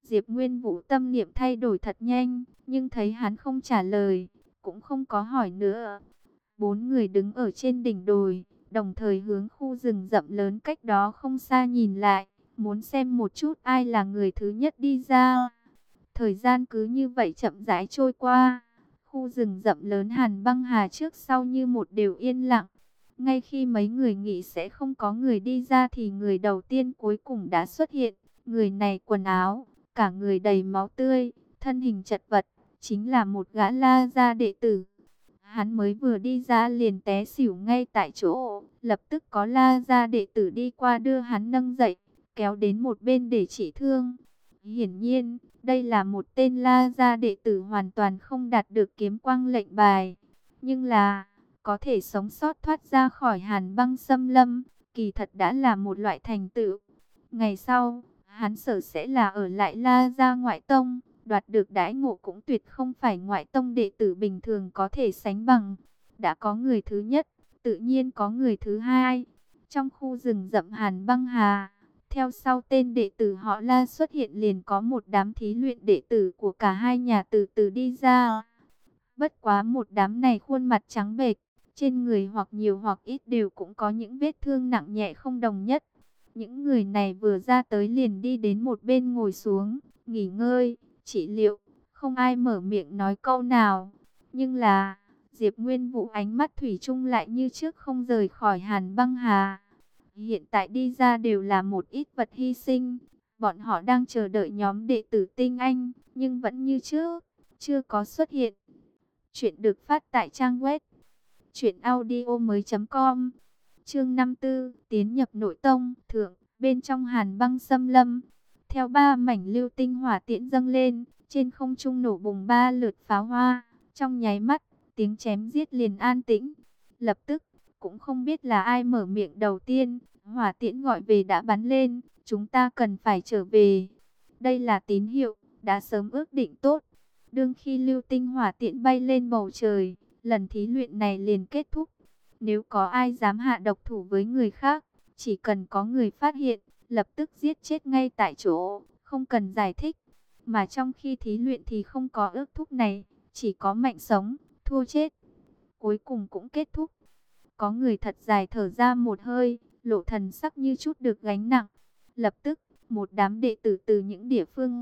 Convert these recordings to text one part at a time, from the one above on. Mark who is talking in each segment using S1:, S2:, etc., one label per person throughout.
S1: Diệp Nguyên Vũ tâm niệm thay đổi thật nhanh, nhưng thấy hắn không trả lời, cũng không có hỏi nữa. Bốn người đứng ở trên đỉnh đồi, đồng thời hướng khu rừng rậm lớn cách đó không xa nhìn lại, muốn xem một chút ai là người thứ nhất đi ra. Thời gian cứ như vậy chậm rãi trôi qua. Khu rừng rậm lớn Hàn Băng Hà trước sau như một đều yên lặng. Ngay khi mấy người nghĩ sẽ không có người đi ra thì người đầu tiên cuối cùng đã xuất hiện. Người này quần áo, cả người đầy máu tươi, thân hình chật vật, chính là một gã La gia đệ tử. Hắn mới vừa đi ra liền té xỉu ngay tại chỗ, lập tức có La gia đệ tử đi qua đưa hắn nâng dậy, kéo đến một bên để trị thương. Hiển nhiên, đây là một tên La gia đệ tử hoàn toàn không đạt được kiếm quang lệnh bài, nhưng là có thể sống sót thoát ra khỏi Hàn Băng xâm lâm, kỳ thật đã là một loại thành tựu. Ngày sau, hắn sở sẽ là ở lại La gia ngoại tông, đoạt được đãi ngộ cũng tuyệt không phải ngoại tông đệ tử bình thường có thể sánh bằng. Đã có người thứ nhất, tự nhiên có người thứ hai. Trong khu rừng rậm Hàn Băng Hà, theo sau tên đệ tử họ La xuất hiện liền có một đám thí luyện đệ tử của cả hai nhà từ từ đi ra. Bất quá một đám này khuôn mặt trắng bệch, trên người hoặc nhiều hoặc ít đều cũng có những vết thương nặng nhẹ không đồng nhất. Những người này vừa ra tới liền đi đến một bên ngồi xuống, nghỉ ngơi, trị liệu, không ai mở miệng nói câu nào. Nhưng là, Diệp Nguyên Vũ ánh mắt thủy chung lại như trước không rời khỏi Hàn Băng Hà. Hiện tại đi ra đều là một ít vật hy sinh, bọn họ đang chờ đợi nhóm đệ tử tinh anh, nhưng vẫn như trước, chưa có xuất hiện. Chuyện được phát tại trang web truyệnaudiomoi.com. Chương 54, tiến nhập nội tông, thượng, bên trong Hàn Băng xâm lâm. Theo ba mảnh lưu tinh hỏa tiễn dâng lên, trên không trung nổ bùng ba lượt pháo hoa, trong nháy mắt, tiếng chém giết liền an tĩnh. Lập tức, cũng không biết là ai mở miệng đầu tiên, hỏa tiễn gọi về đã bắn lên, chúng ta cần phải trở về. Đây là tín hiệu, đã sớm ước định tốt. Đương khi lưu tinh hỏa tiễn bay lên bầu trời, lần thí luyện này liền kết thúc. Nếu có ai dám hạ độc thủ với người khác, chỉ cần có người phát hiện, lập tức giết chết ngay tại chỗ, không cần giải thích. Mà trong khi thí luyện thì không có ước thúc này, chỉ có mạnh sống, thua chết. Cuối cùng cũng kết thúc. Có người thật dài thở ra một hơi, lộ thần sắc như chút được gánh nặng. Lập tức, một đám đệ tử từ những địa phương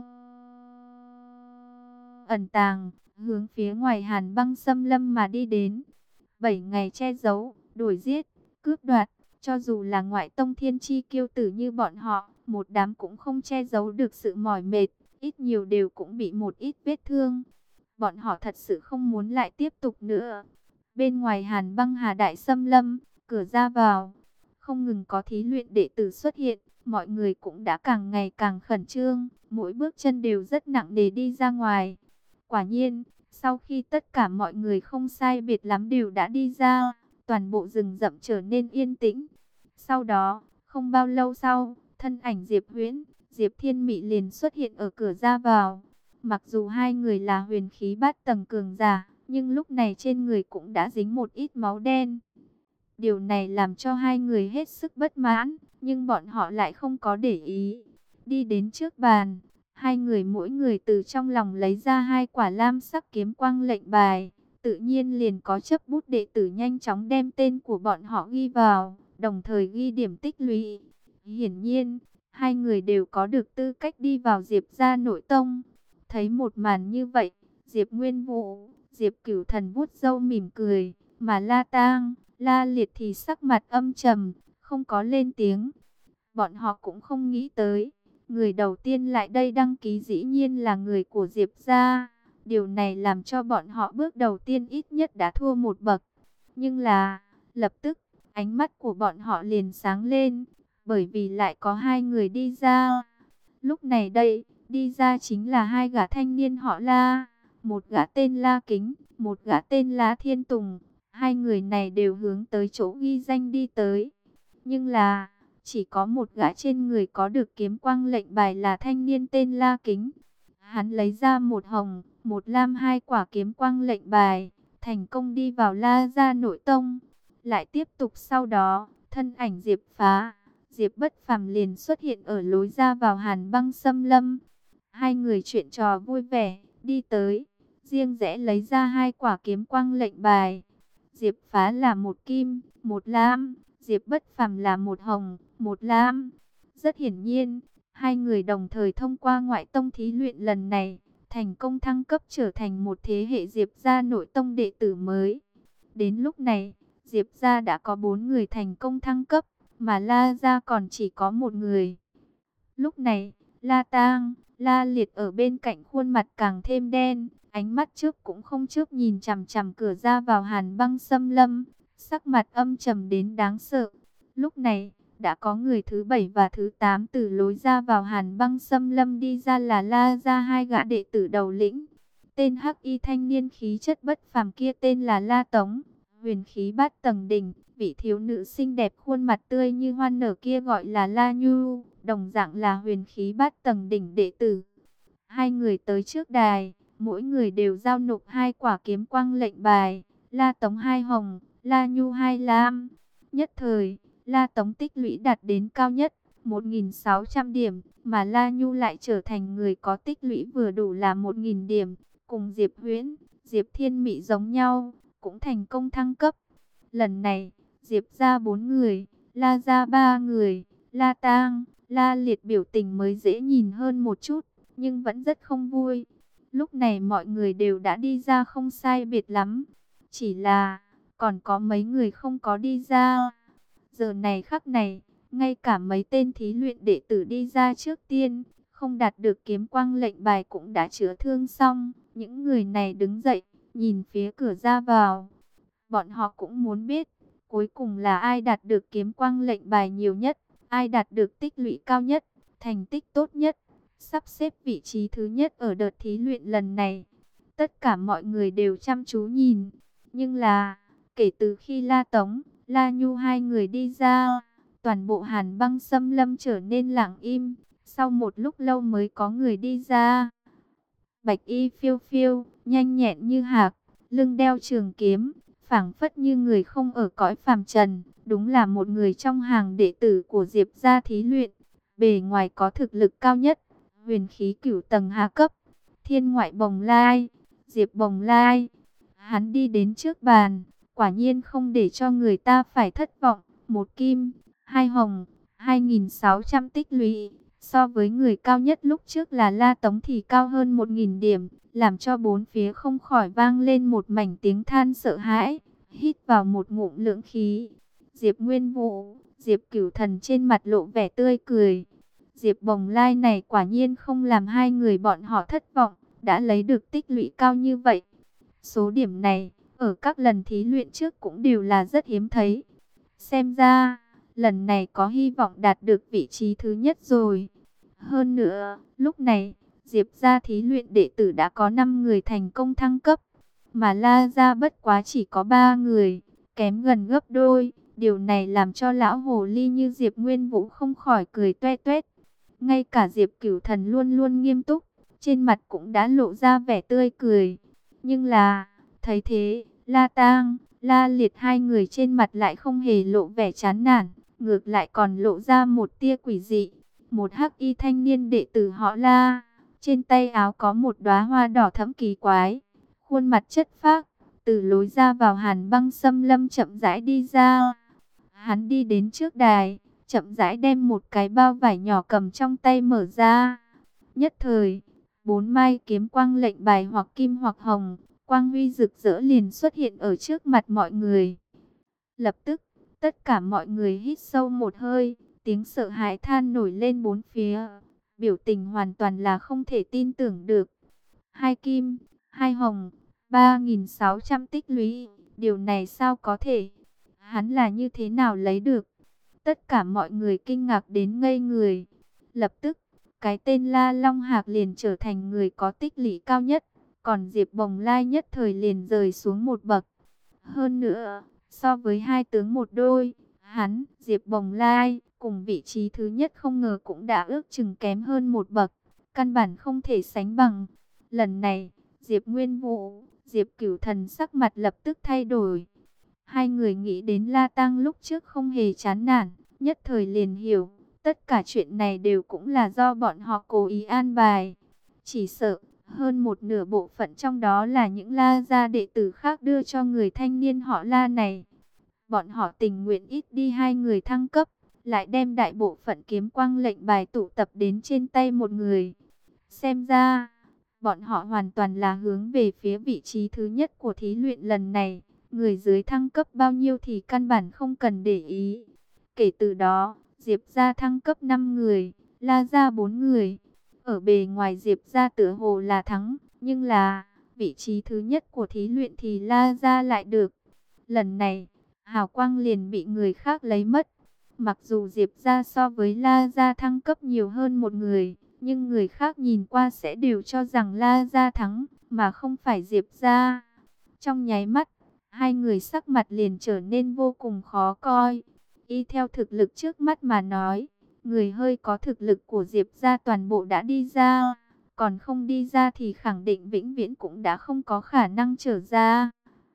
S1: ẩn tàng, hướng phía ngoài Hàn Băng xâm lâm mà đi đến. 7 ngày che giấu, đuổi giết, cướp đoạt, cho dù là ngoại tông thiên chi kiêu tử như bọn họ, một đám cũng không che giấu được sự mỏi mệt, ít nhiều đều cũng bị một ít vết thương. Bọn họ thật sự không muốn lại tiếp tục nữa. Bên ngoài Hàn Băng Hà Đại xâm lâm, cửa ra vào, không ngừng có thí luyện đệ tử xuất hiện, mọi người cũng đã càng ngày càng khẩn trương, mỗi bước chân đều rất nặng nề đi ra ngoài. Quả nhiên, sau khi tất cả mọi người không sai biệt lắm đều đã đi ra, toàn bộ rừng rậm trở nên yên tĩnh. Sau đó, không bao lâu sau, thân ảnh Diệp Huyễn, Diệp Thiên Mị liền xuất hiện ở cửa ra vào. Mặc dù hai người là huyền khí bát tầng cường giả, nhưng lúc này trên người cũng đã dính một ít máu đen. Điều này làm cho hai người hết sức bất mãn, nhưng bọn họ lại không có để ý. Đi đến trước bàn, hai người mỗi người từ trong lòng lấy ra hai quả lam sắc kiếm quang lệnh bài. Tự nhiên liền có chấp bút đệ tử nhanh chóng đem tên của bọn họ ghi vào, đồng thời ghi điểm tích lũy. Hiển nhiên, hai người đều có được tư cách đi vào Diệp gia nội tông. Thấy một màn như vậy, Diệp Nguyên Vũ, Diệp Cửu Thần vuốt râu mỉm cười, mà La Tang, La Liệt thì sắc mặt âm trầm, không có lên tiếng. Bọn họ cũng không nghĩ tới, người đầu tiên lại đây đăng ký dĩ nhiên là người của Diệp gia. Điều này làm cho bọn họ bước đầu tiên ít nhất đã thua một bậc. Nhưng là, lập tức, ánh mắt của bọn họ liền sáng lên, bởi vì lại có hai người đi ra. Lúc này đây, đi ra chính là hai gã thanh niên họ La, một gã tên La Kính, một gã tên La Thiên Tùng. Hai người này đều hướng tới chỗ ghi danh đi tới. Nhưng là, chỉ có một gã trên người có được kiếm quang lệnh bài là thanh niên tên La Kính. Hắn lấy ra một hồng, một lam hai quả kiếm quang lệnh bài, thành công đi vào La gia nội tông. Lại tiếp tục sau đó, thân ảnh Diệp Phá, Diệp Bất Phàm liền xuất hiện ở lối ra vào Hàn Băng xâm lâm. Hai người chuyện trò vui vẻ, đi tới, riêng rẽ lấy ra hai quả kiếm quang lệnh bài. Diệp Phá là một kim, một lam, Diệp Bất Phàm là một hồng, một lam. Rất hiển nhiên, hai người đồng thời thông qua ngoại tông thí luyện lần này, thành công thăng cấp trở thành một thế hệ Diệp gia nội tông đệ tử mới. Đến lúc này, Diệp gia đã có 4 người thành công thăng cấp, mà La gia còn chỉ có một người. Lúc này, La Tang, La Liệt ở bên cạnh khuôn mặt càng thêm đen, ánh mắt trước cũng không chớp nhìn chằm chằm cửa ra vào Hàn Băng Xâm Lâm, sắc mặt âm trầm đến đáng sợ. Lúc này, đã có người thứ 7 và thứ 8 từ lối ra vào Hàn Băng Xâm Lâm đi ra là La gia hai gã đệ tử đầu lĩnh. Tên hắc y thanh niên khí chất bất phàm kia tên là La Tống, huyền khí bát tầng đỉnh. Vị thiếu nữ xinh đẹp khuôn mặt tươi như hoa nở kia gọi là La Nhu, đồng dạng là huyền khí bát tầng đỉnh đệ tử. Hai người tới trước đài, mỗi người đều giao nộp hai quả kiếm quang lệnh bài, La Tống hai hồng, La Nhu hai lam. Nhất thời, La Tống tích lũy đạt đến cao nhất, 1.600 điểm, mà La Nhu lại trở thành người có tích lũy vừa đủ là 1.000 điểm, cùng Diệp Huyễn, Diệp Thiên Mị giống nhau, cũng thành công thăng cấp. Lần này, Diệp ra 4 người, La ra 3 người, La Tang, La Liệt biểu tình mới dễ nhìn hơn một chút, nhưng vẫn rất không vui. Lúc này mọi người đều đã đi ra không sai biệt lắm, chỉ là còn có mấy người không có đi ra. Giờ này khắc này, ngay cả mấy tên thí luyện đệ tử đi ra trước tiên, không đạt được kiếm quang lệnh bài cũng đã chữa thương xong. Những người này đứng dậy, nhìn phía cửa ra vào. Bọn họ cũng muốn biết, cuối cùng là ai đạt được kiếm quang lệnh bài nhiều nhất, ai đạt được tích lũy cao nhất, thành tích tốt nhất, sắp xếp vị trí thứ nhất ở đợt thí luyện lần này. Tất cả mọi người đều chăm chú nhìn, nhưng là, kể từ khi La Tống, La Nhu hai người đi ra, toàn bộ Hàn Băng Xâm Lâm trở nên lặng im, sau một lúc lâu mới có người đi ra. Bạch y phiêu phiêu, nhanh nhẹn như hạc, lưng đeo trường kiếm, phảng phất như người không ở cõi phàm trần, đúng là một người trong hàng đệ tử của Diệp gia thí luyện. Bề ngoài có thực lực cao nhất, huyền khí cửu tầng hạ cấp, Thiên Ngoại Bồng Lai, Diệp Bồng Lai. Hắn đi đến trước bàn, quả nhiên không để cho người ta phải thất vọng, một kim, hai hồng, 2.600 tích lũy. So với người cao nhất lúc trước là La Tống thì cao hơn 1.000 điểm, làm cho bốn phía không khỏi vang lên một mảnh tiếng than sợ hãi, hít vào một ngụm lưỡng khí. Diệp Nguyên Vũ, Diệp Cửu Thần trên mặt lộ vẻ tươi cười. Diệp Bồng Lai này quả nhiên không làm hai người bọn họ thất vọng, đã lấy được tích lũy cao như vậy. Số điểm này, ở các lần thí luyện trước cũng đều là rất hiếm thấy. Xem ra, lần này có hy vọng đạt được vị trí thứ nhất rồi. Hơn nữa, lúc này, Diệp gia thí luyện đệ tử đã có 5 người thành công thăng cấp, mà La gia bất quá chỉ có 3 người, kém gần gấp đôi. Điều này làm cho lão hồ ly như Diệp Nguyên Vũ không khỏi cười toe toét. Ngay cả Diệp Cửu Thần luôn luôn nghiêm túc, trên mặt cũng đã lộ ra vẻ tươi cười. Nhưng là, thấy thế, La Tang, La Liệt hai người trên mặt lại không hề lộ vẻ chán nản, ngược lại còn lộ ra một tia quỷ dị. Một hắc y thanh niên đệ tử họ La, trên tay áo có một đóa hoa đỏ thẫm kỳ quái, khuôn mặt chất phác, từ lối ra vào Hàn Băng Xâm Lâm chậm rãi đi ra. Hắn đi đến trước đài, chậm rãi đem một cái bao vải nhỏ cầm trong tay mở ra. Nhất thời, 4 mai kiếm quang lệnh bài hoặc kim hoặc hồng, quang huy rực rỡ liền xuất hiện ở trước mặt mọi người. Lập tức, tất cả mọi người hít sâu một hơi, tiếng sợ hãi than nổi lên bốn phía, biểu tình hoàn toàn là không thể tin tưởng được. Hai kim, hai hồng, 3.600 tích lũy, điều này sao có thể? Hắn là như thế nào lấy được? Tất cả mọi người kinh ngạc đến ngây người. Lập tức, cái tên La Long Hạc liền trở thành người có tích lũy cao nhất, còn Diệp Bồng Lai nhất thời liền rơi xuống một bậc. Hơn nữa, so với hai tướng một đôi, hắn, Diệp Bồng Lai, cùng vị trí thứ nhất không ngờ cũng đã ước chừng kém hơn một bậc, căn bản không thể sánh bằng. Lần này, Diệp Nguyên Vũ, Diệp Cửu Thần sắc mặt lập tức thay đổi. Hai người nghĩ đến La Tăng lúc trước không hề chán nản, nhất thời liền hiểu, tất cả chuyện này đều cũng là do bọn họ cố ý an bài. Chỉ sợ, hơn một nửa bộ phận trong đó là những La gia đệ tử khác đưa cho người thanh niên họ La này. Bọn họ tình nguyện ít đi 2 người thăng cấp, lại đem đại bộ phận kiếm quang lệnh bài tụ tập đến trên tay một người. Xem ra, bọn họ hoàn toàn là hướng về phía vị trí thứ nhất của thí luyện lần này. Người dưới thăng cấp bao nhiêu thì căn bản không cần để ý. Kể từ đó, Diệp gia thăng cấp 5 người, La gia 4 người. Ở bề ngoài Diệp gia tựa hồ là thắng, nhưng là vị trí thứ nhất của thí luyện thì La gia lại được. Lần này, hào quang liền bị người khác lấy mất. Mặc dù Diệp gia so với La gia thăng cấp nhiều hơn một người, nhưng người khác nhìn qua sẽ đều cho rằng La gia thắng, mà không phải Diệp gia. Trong nháy mắt, 2 người sắc mặt liền trở nên vô cùng khó coi. Y theo thực lực trước mắt mà nói, người hơi có thực lực của Diệp gia toàn bộ đã đi ra, còn không đi ra thì khẳng định vĩnh viễn cũng đã không có khả năng trở ra.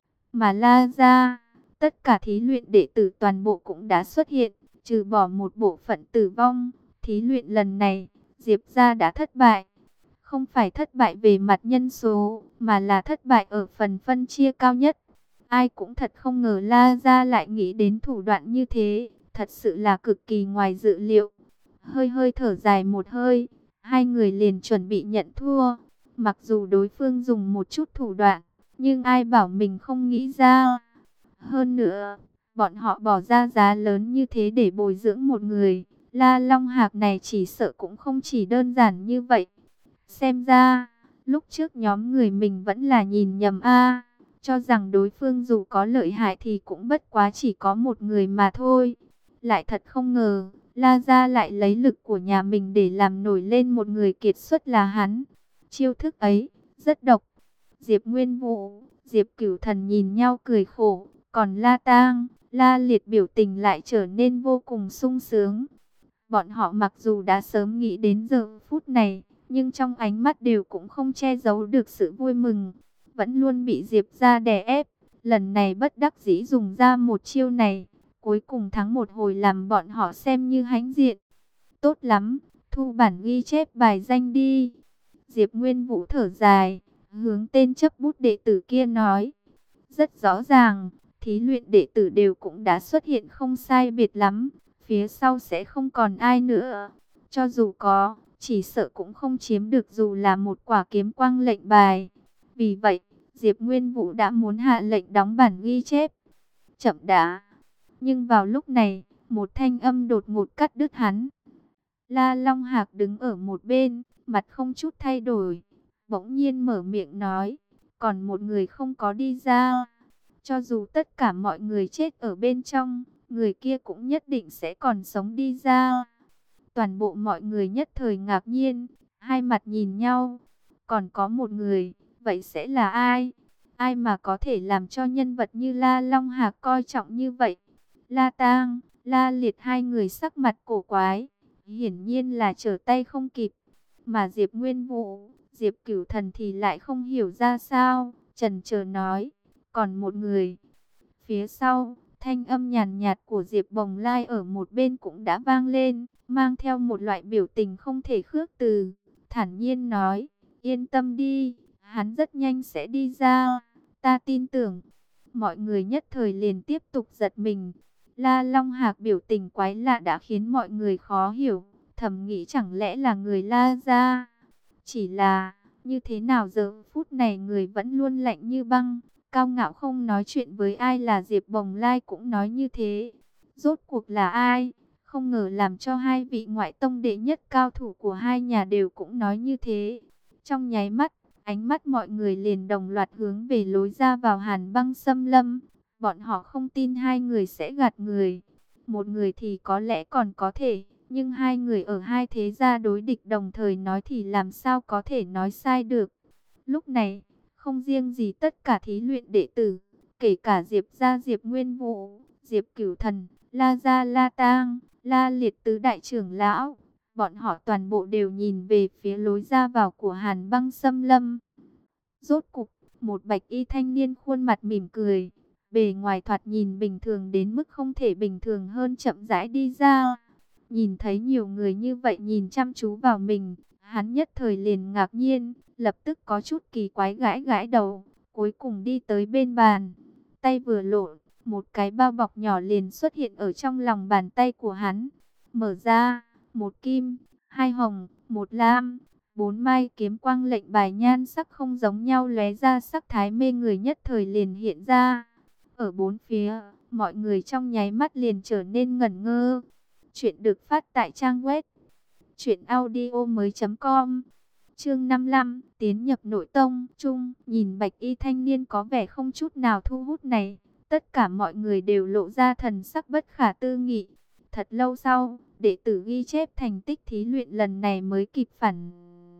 S1: Mà La gia, tất cả thí luyện đệ tử toàn bộ cũng đã xuất hiện, trừ bỏ một bộ phận tử vong. Thí luyện lần này, Diệp gia đã thất bại. Không phải thất bại về mặt nhân số, mà là thất bại ở phần phân chia cao nhất. Ai cũng thật không ngờ La gia lại nghĩ đến thủ đoạn như thế, thật sự là cực kỳ ngoài dự liệu. Hơi hơi thở dài một hơi, 2 người liền chuẩn bị nhận thua. Mặc dù đối phương dùng một chút thủ đoạn, nhưng ai bảo mình không nghĩ ra. Hơn nữa, bọn họ bỏ ra giá lớn như thế để bồi dưỡng một người. La Long Hạc này chỉ sợ cũng không chỉ đơn giản như vậy. Xem ra, lúc trước nhóm người mình vẫn là nhìn nhầm a, cho rằng đối phương dù có lợi hại thì cũng bất quá chỉ có một người mà thôi. Lại thật không ngờ, La gia lại lấy lực của nhà mình để làm nổi lên một người kiệt xuất là hắn. Chiêu thức ấy, rất độc. Diệp Nguyên Vũ, Diệp Cửu Thần nhìn nhau cười khổ, còn La Tang, La Liệt biểu tình lại trở nên vô cùng sung sướng. Bọn họ mặc dù đã sớm nghĩ đến giờ phút này, nhưng trong ánh mắt đều cũng không che giấu được sự vui mừng. Vẫn luôn bị Diệp gia đè ép, lần này bất đắc dĩ dùng ra một chiêu này, cuối cùng thắng một hồi làm bọn họ xem như hãnh diện. Tốt lắm, thu bản ghi chép bài danh đi. Diệp Nguyên Vũ thở dài, hướng tên chấp bút đệ tử kia nói. Rất rõ ràng, thí luyện đệ tử đều cũng đã xuất hiện không sai biệt lắm. Phía sau sẽ không còn ai nữa. Cho dù có, chỉ sợ cũng không chiếm được dù là một quả kiếm quang lệnh bài. Vì vậy, Diệp Nguyên Vũ đã muốn hạ lệnh đóng bản ghi chép. Chậm đã. Nhưng vào lúc này, một thanh âm đột ngột cắt đứt hắn. La Long Hạc đứng ở một bên, mặt không chút thay đổi. Bỗng nhiên mở miệng nói, còn một người không có đi ra. Cho dù tất cả mọi người chết ở bên trong, người kia cũng nhất định sẽ còn sống đi ra. Toàn bộ mọi người nhất thời ngạc nhiên, hai mặt nhìn nhau. Còn có một người, vậy sẽ là ai? Ai mà có thể làm cho nhân vật như La Long Hạc coi trọng như vậy? La Tang, La Liệt 2 người sắc mặt cổ quái, hiển nhiên là trở tay không kịp. Mà Diệp Nguyên Vũ, Diệp Cửu Thần thì lại không hiểu ra sao, chần chờ nói, còn một người. Phía sau, thanh âm nhàn nhạt của Diệp Bồng Lai ở một bên cũng đã vang lên, mang theo một loại biểu tình không thể khước từ, thản nhiên nói, yên tâm đi, hắn rất nhanh sẽ đi ra, ta tin tưởng. Mọi người nhất thời liền tiếp tục giật mình. La Long Hạc biểu tình quái lạ đã khiến mọi người khó hiểu, thầm nghĩ chẳng lẽ là người La gia. Chỉ là, như thế nào giờ phút này người vẫn luôn lạnh như băng, cao ngạo không nói chuyện với ai là Diệp Bồng Lai cũng nói như thế. Rốt cuộc là ai? Không ngờ làm cho 2 vị ngoại tông đệ nhất cao thủ của 2 nhà đều cũng nói như thế. Trong nháy mắt, ánh mắt mọi người liền đồng loạt hướng về lối ra vào Hàn Băng Xâm Lâm. Bọn họ không tin 2 người sẽ gạt người. Một người thì có lẽ còn có thể, nhưng 2 người ở 2 thế gia đối địch đồng thời nói thì làm sao có thể nói sai được. Lúc này, không riêng gì tất cả thí luyện đệ tử, kể cả Diệp gia Diệp Nguyên Vũ, Diệp Cửu Thần, La gia La Tang, La Liệt tứ đại trưởng lão, bọn họ toàn bộ đều nhìn về phía lối ra vào của Hàn Băng Xâm Lâm. Rốt cục, một bạch y thanh niên khuôn mặt mỉm cười, bề ngoài thoạt nhìn bình thường đến mức không thể bình thường hơn chậm rãi đi ra. Nhìn thấy nhiều người như vậy nhìn chăm chú vào mình, Hắn nhất thời liền ngạc nhiên, lập tức có chút kỳ quái gãi gãi đầu, cuối cùng đi tới bên bàn. Tay vừa lộn, một cái bao bọc nhỏ liền xuất hiện ở trong lòng bàn tay của hắn. Mở ra, một kim, hai hồng, một lam, bốn mai kiếm quang lệnh bài nhan sắc không giống nhau lóe ra sắc thái mê người nhất thời liền hiện ra. Ở bốn phía, mọi người trong nháy mắt liền trở nên ngẩn ngơ. Chuyện được phát tại trang web truyệnaudiomoi.com. Chương 55, tiến nhập nội tông. Chung, nhìn bạch y thanh niên có vẻ không chút nào thu hút này, tất cả mọi người đều lộ ra thần sắc bất khả tư nghị. Thật lâu sau, đệ tử ghi chép thành tích thí luyện lần này mới kịp phản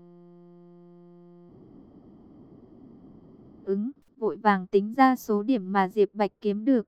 S1: ứng, vội vàng tính ra số điểm mà Diệp Bạch kiếm được.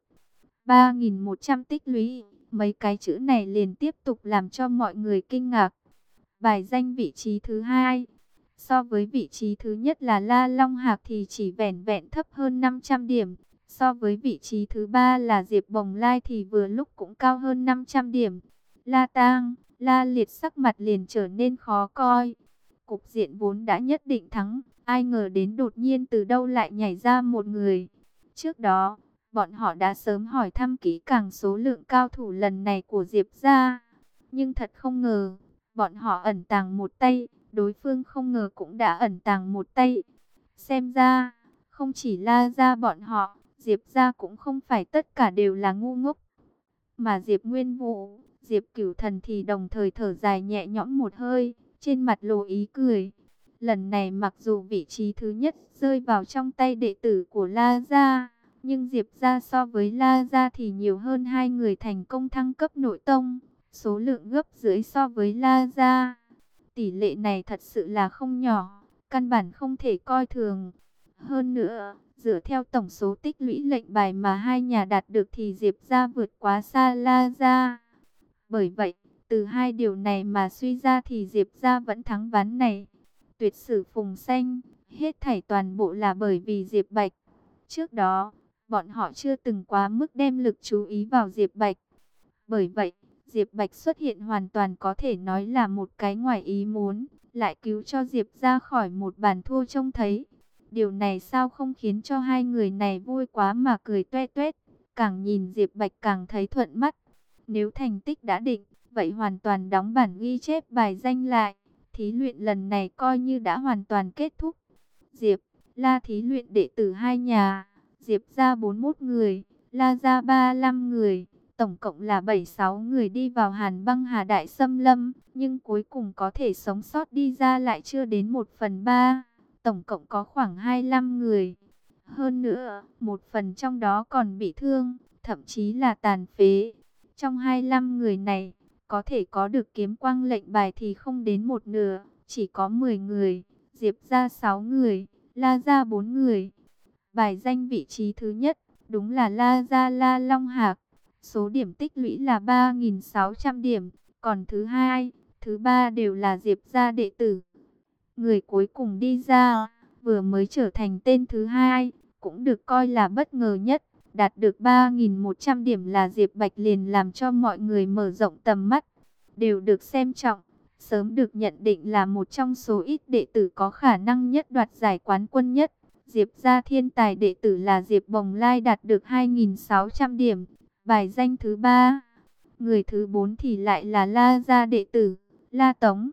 S1: 3.100 tích lũy, mấy cái chữ này liền tiếp tục làm cho mọi người kinh ngạc. Bài danh vị trí thứ hai, so với vị trí thứ nhất là La Long Hạc thì chỉ vẻn vẹn thấp hơn 500 điểm. So với vị trí thứ ba là Diệp Bồng Lai thì vừa lúc cũng cao hơn 500 điểm. La Tang, La Liệt sắc mặt liền trở nên khó coi. Cục diện vốn đã nhất định thắng, ai ngờ đến đột nhiên từ đâu lại nhảy ra một người. Trước đó, bọn họ đã sớm hỏi thăm kỹ càng số lượng cao thủ lần này của Diệp gia. Nhưng thật không ngờ, bọn họ ẩn tàng một tay, đối phương không ngờ cũng đã ẩn tàng một tay. Xem ra, không chỉ La gia bọn họ, Diệp gia cũng không phải tất cả đều là ngu ngốc. Mà Diệp Nguyên Vũ, Diệp Cửu Thần thì đồng thời thở dài nhẹ nhõm một hơi, trên mặt lộ ý cười. Lần này mặc dù vị trí thứ nhất rơi vào trong tay đệ tử của La gia, nhưng Diệp gia so với La gia thì nhiều hơn hai người thành công thăng cấp nội tông, số lượng gấp rưỡi so với La gia. Tỷ lệ này thật sự là không nhỏ, căn bản không thể coi thường. Hơn nữa, dựa theo tổng số tích lũy lệnh bài mà hai nhà đạt được thì Diệp gia vượt quá xa La gia. Bởi vậy, từ hai điều này mà suy ra thì Diệp gia vẫn thắng ván này. Tuyệt sử phùng xanh, hết thảy toàn bộ là bởi vì Diệp Bạch. Trước đó, bọn họ chưa từng quá mức đem lực chú ý vào Diệp Bạch. Bởi vậy, Diệp Bạch xuất hiện hoàn toàn có thể nói là một cái ngoài ý muốn, lại cứu cho Diệp ra khỏi một bàn thua trông thấy. Điều này sao không khiến cho hai người này vui quá mà cười toe toét, càng nhìn Diệp Bạch càng thấy thuận mắt. Nếu thành tích đã định, vậy hoàn toàn đóng bản ghi chép bài danh lại, thí luyện lần này coi như đã hoàn toàn kết thúc. Diệp, La thí luyện đệ tử hai nhà, Diệp ra 41 người, La ra 35 người. Tổng cộng là 76 người đi vào Hàn Băng Hà Đại Xâm Lâm, nhưng cuối cùng có thể sống sót đi ra lại chưa đến 1/3. Tổng cộng có khoảng 25 người. Hơn nữa, một phần trong đó còn bị thương, thậm chí là tàn phế. Trong 25 người này, có thể có được kiếm quang lệnh bài thì không đến một nửa, chỉ có 10 người. Diệp ra 6 người, La ra 4 người. Bài danh vị trí thứ nhất, đúng là La ra La Long Hạc. Số điểm tích lũy là 3.600 điểm, còn thứ hai, thứ ba đều là Diệp gia đệ tử. Người cuối cùng đi ra, vừa mới trở thành tên thứ hai, cũng được coi là bất ngờ nhất, đạt được 3.100 điểm là Diệp Bạch liền làm cho mọi người mở rộng tầm mắt, đều được xem trọng, sớm được nhận định là một trong số ít đệ tử có khả năng nhất đoạt giải quán quân nhất. Diệp gia thiên tài đệ tử là Diệp Bồng Lai đạt được 2.600 điểm. Bài danh thứ ba, người thứ 4 thì lại là La gia đệ tử, La Tống,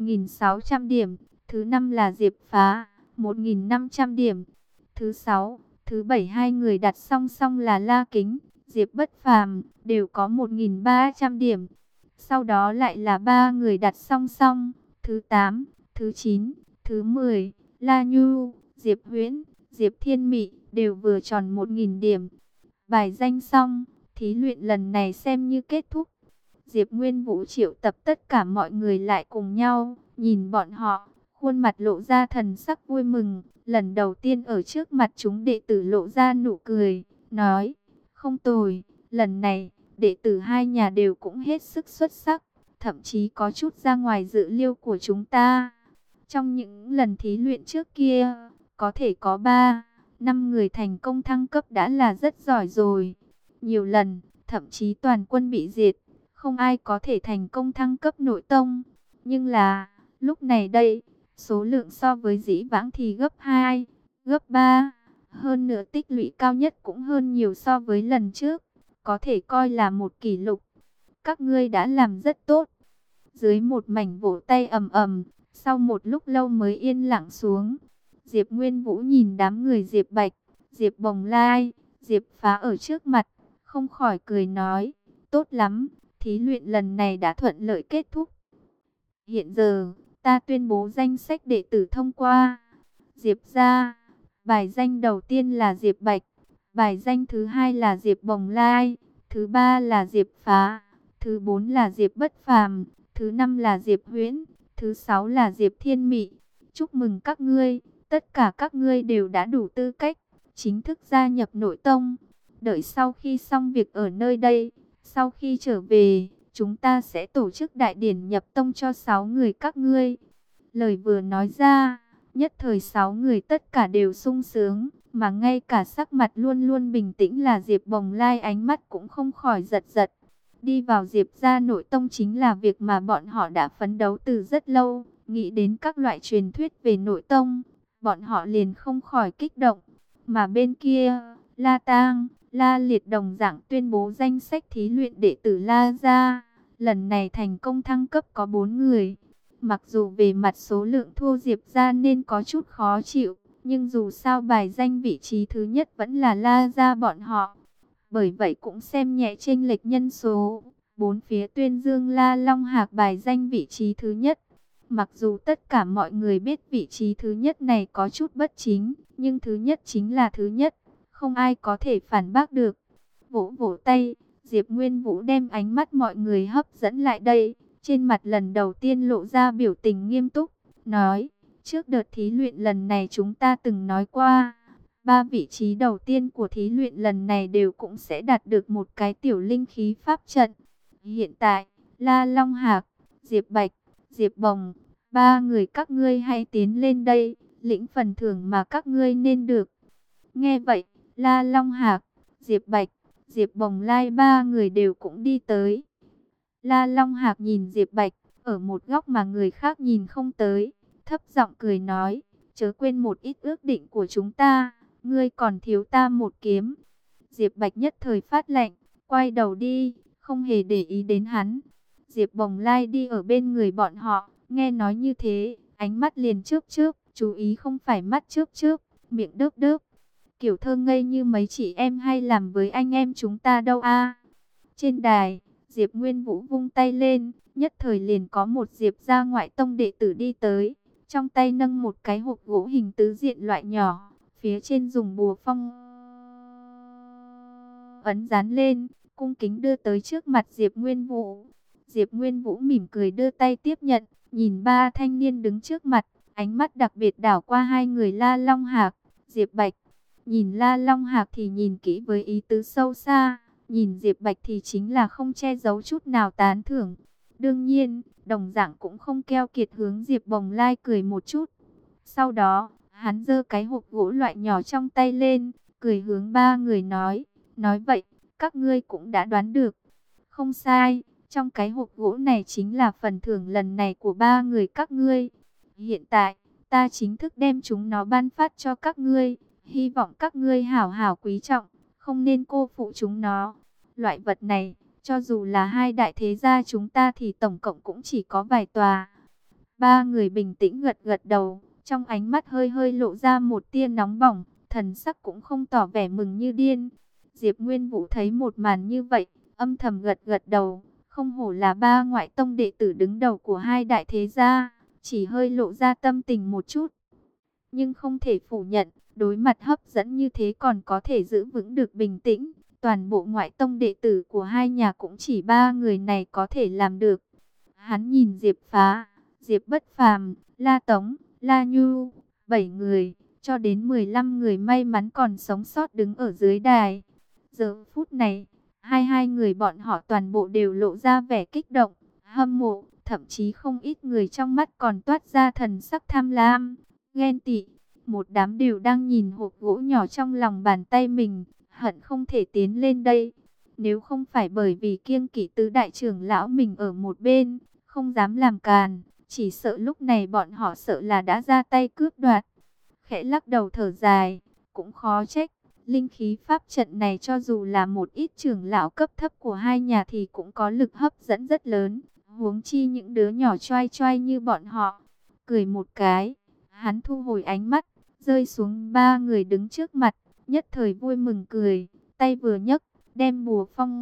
S1: 1.600 điểm. Thứ 5 là Diệp Phá, 1.500 điểm. Thứ 6, thứ 7 hai người đặt song song là La Kính, Diệp Bất Phàm, đều có 1.300 điểm. Sau đó lại là ba người đặt song song, thứ 8, thứ 9, thứ 10, La Nhu, Diệp Huyễn, Diệp Thiên Mị, đều vừa tròn 1.000 điểm. Bài danh xong, thí luyện lần này xem như kết thúc. Diệp Nguyên Vũ triệu tập tất cả mọi người lại cùng nhau, nhìn bọn họ, khuôn mặt lộ ra thần sắc vui mừng. Lần đầu tiên ở trước mặt chúng đệ tử lộ ra nụ cười, nói, không tồi, lần này, đệ tử hai nhà đều cũng hết sức xuất sắc, thậm chí có chút ra ngoài dự liệu của chúng ta. Trong những lần thí luyện trước kia, có thể có 3, 5 người thành công thăng cấp đã là rất giỏi rồi. Nhiều lần, thậm chí toàn quân bị diệt, không ai có thể thành công thăng cấp nội tông. Nhưng là, Lúc này đây, số lượng so với dĩ vãng thì gấp 2, gấp 3. Hơn nữa tích lũy cao nhất cũng hơn nhiều so với lần trước. Có thể coi là một kỷ lục. Các ngươi đã làm rất tốt. Dưới một mảnh vỗ tay ầm ầm, sau một lúc lâu mới yên lặng xuống. Diệp Nguyên Vũ nhìn đám người Diệp Bạch, Diệp Bồng Lai, Diệp Phá ở trước mặt, không khỏi cười nói, tốt lắm, thí luyện lần này đã thuận lợi kết thúc. Hiện giờ, ta tuyên bố danh sách đệ tử thông qua. Diệp gia, bài danh đầu tiên là Diệp Bạch, bài danh thứ hai là Diệp Bồng Lai, thứ ba là Diệp Phá, thứ bốn là Diệp Bất Phàm, thứ năm là Diệp Huyễn, thứ sáu là Diệp Thiên Mị. Chúc mừng các ngươi, tất cả các ngươi đều đã đủ tư cách, chính thức gia nhập nội tông. Đợi sau khi xong việc ở nơi đây, sau khi trở về, chúng ta sẽ tổ chức đại điển nhập tông cho 6 người các ngươi. Lời vừa nói ra, nhất thời 6 người tất cả đều sung sướng, mà ngay cả sắc mặt luôn luôn bình tĩnh là Diệp Bồng Lai ánh mắt cũng không khỏi giật giật. Đi vào Diệp gia nội tông chính là việc mà bọn họ đã phấn đấu từ rất lâu, nghĩ đến các loại truyền thuyết về nội tông, bọn họ liền không khỏi kích động. Mà bên kia, La Tang, La Liệt đồng dạng tuyên bố danh sách thí luyện đệ tử La gia. Lần này thành công thăng cấp có 4 người. Mặc dù về mặt số lượng thua Diệp gia nên có chút khó chịu, nhưng dù sao bài danh vị trí thứ nhất vẫn là La gia bọn họ. Bởi vậy cũng xem nhẹ chênh lệch nhân số. Bốn phía tuyên dương La Long Hạc bài danh vị trí thứ nhất. Mặc dù tất cả mọi người biết vị trí thứ nhất này có chút bất chính, nhưng thứ nhất chính là thứ nhất, không ai có thể phản bác được. Vỗ vỗ tay, Diệp Nguyên Vũ đem ánh mắt mọi người hấp dẫn lại đây, trên mặt lần đầu tiên lộ ra biểu tình nghiêm túc, nói, trước đợt thí luyện lần này chúng ta từng nói qua, 3 vị trí đầu tiên của thí luyện lần này đều cũng sẽ đạt được một cái tiểu linh khí pháp trận. Hiện tại, La Long Hạc, Diệp Bạch, Diệp Bồng, 3 người các ngươi hãy tiến lên đây, lĩnh phần thưởng mà các ngươi nên được. Nghe vậy, La Long Hạc, Diệp Bạch, Diệp Bồng Lai 3 người đều cũng đi tới. La Long Hạc nhìn Diệp Bạch, ở một góc mà người khác nhìn không tới, thấp giọng cười nói, chớ quên một ít ước định của chúng ta, ngươi còn thiếu ta một kiếm. Diệp Bạch nhất thời phát lệnh, quay đầu đi, không hề để ý đến hắn. Diệp Bồng Lai đi ở bên người bọn họ, nghe nói như thế, ánh mắt liền chớp chớp, chú ý không phải mắt chớp chớp, miệng đớp đớp. Kiểu thơ ngây như mấy chị em hay làm với anh em chúng ta đâu a. Trên đài, Diệp Nguyên Vũ vung tay lên, nhất thời liền có một Diệp gia ngoại tông đệ tử đi tới, trong tay nâng một cái hộp gỗ hình tứ diện loại nhỏ, phía trên dùng bùa phong ấn dán lên, cung kính đưa tới trước mặt Diệp Nguyên Vũ. Diệp Nguyên Vũ mỉm cười đưa tay tiếp nhận, nhìn 3 thanh niên đứng trước mặt, ánh mắt đặc biệt đảo qua 2 người La Long Hạc, Diệp Bạch. Nhìn La Long Hạc thì nhìn kỹ với ý tứ sâu xa, nhìn Diệp Bạch thì chính là không che giấu chút nào tán thưởng. Đương nhiên, đồng dạng cũng không keo kiệt hướng Diệp Bồng Lai cười một chút. Sau đó, hắn giơ cái hộp gỗ loại nhỏ trong tay lên, cười hướng 3 người nói vậy, các ngươi cũng đã đoán được. Không sai, trong cái hộp gỗ này chính là phần thưởng lần này của 3 người các ngươi. Hiện tại, ta chính thức đem chúng nó ban phát cho các ngươi. Hy vọng các ngươi hảo hảo quý trọng, không nên cô phụ chúng nó. Loại vật này, cho dù là 2 đại thế gia chúng ta thì tổng cộng cũng chỉ có vài tòa. 3 người bình tĩnh gật gật đầu, trong ánh mắt hơi hơi lộ ra một tia nóng bỏng, thần sắc cũng không tỏ vẻ mừng như điên. Diệp Nguyên Vũ thấy một màn như vậy, âm thầm gật gật đầu, không hổ là 3 ngoại tông đệ tử đứng đầu của 2 đại thế gia, chỉ hơi lộ ra tâm tình một chút. Nhưng không thể phủ nhận, đối mặt hấp dẫn như thế còn có thể giữ vững được bình tĩnh. Toàn bộ ngoại tông đệ tử của 2 nhà cũng chỉ 3 người này có thể làm được. Hắn nhìn Diệp Phá, Diệp Bất Phàm, La Tống, La Nhu, 7 người, cho đến 15 người may mắn còn sống sót đứng ở dưới đài. Giờ phút này, hai người bọn họ toàn bộ đều lộ ra vẻ kích động, hâm mộ, thậm chí không ít người trong mắt còn toát ra thần sắc tham lam, ghen tị. Một đám đều đang nhìn hộp gỗ nhỏ trong lòng bàn tay mình, hận không thể tiến lên đây. Nếu không phải bởi vì kiêng kỵ tứ đại trưởng lão mình ở một bên, không dám làm càn, Chỉ sợ lúc này bọn họ sợ là đã ra tay cướp đoạt. Khẽ lắc đầu thở dài, cũng khó trách. Linh khí pháp trận này cho dù là một ít trưởng lão cấp thấp của hai nhà thì cũng có lực hấp dẫn rất lớn. Huống chi những đứa nhỏ choai choai như bọn họ. Cười một cái, hắn thu hồi ánh mắt, rơi xuống ba người đứng trước mặt, nhất thời vui mừng cười, tay vừa nhấc, đem bùa phong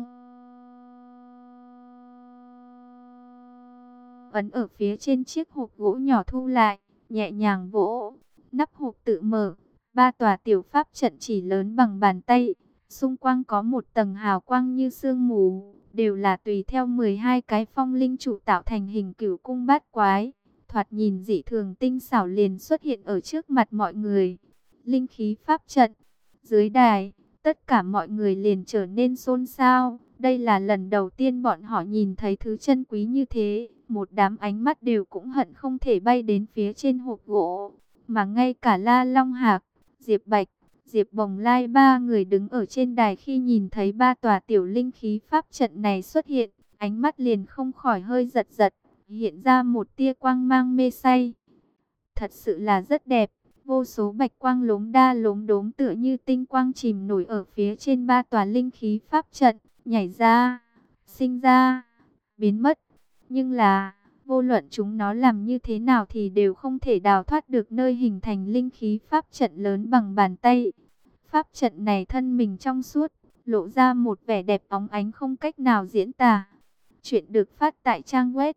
S1: ấn ở phía trên chiếc hộp gỗ nhỏ thu lại, nhẹ nhàng vỗ, nắp hộp tự mở, ba tòa tiểu pháp trận chỉ lớn bằng bàn tay, xung quanh có một tầng hào quang như sương mù, đều là tùy theo 12 cái phong linh trụ tạo thành hình cửu cung bát quái, thoạt nhìn dị thường tinh xảo liền xuất hiện ở trước mặt mọi người. Linh khí pháp trận, dưới đài, tất cả mọi người liền trở nên xôn xao. Đây là lần đầu tiên bọn họ nhìn thấy thứ chân quý như thế. Một đám ánh mắt đều cũng hận không thể bay đến phía trên hộp gỗ. Mà ngay cả La Long Hạc, Diệp Bạch, Diệp Bồng Lai ba người đứng ở trên đài khi nhìn thấy ba tòa tiểu linh khí pháp trận này xuất hiện. Ánh mắt liền không khỏi hơi giật giật, hiện ra một tia quang mang mê say. Thật sự là rất đẹp. Vô số bạch quang lốm đa lốm đốm tựa như tinh quang chìm nổi ở phía trên ba tòa linh khí pháp trận, nhảy ra, sinh ra, biến mất. Nhưng là, vô luận chúng nó làm như thế nào thì đều không thể đào thoát được nơi hình thành linh khí pháp trận lớn bằng bàn tay. Pháp trận này thân mình trong suốt, lộ ra một vẻ đẹp óng ánh không cách nào diễn tả. Chuyện được phát tại trang web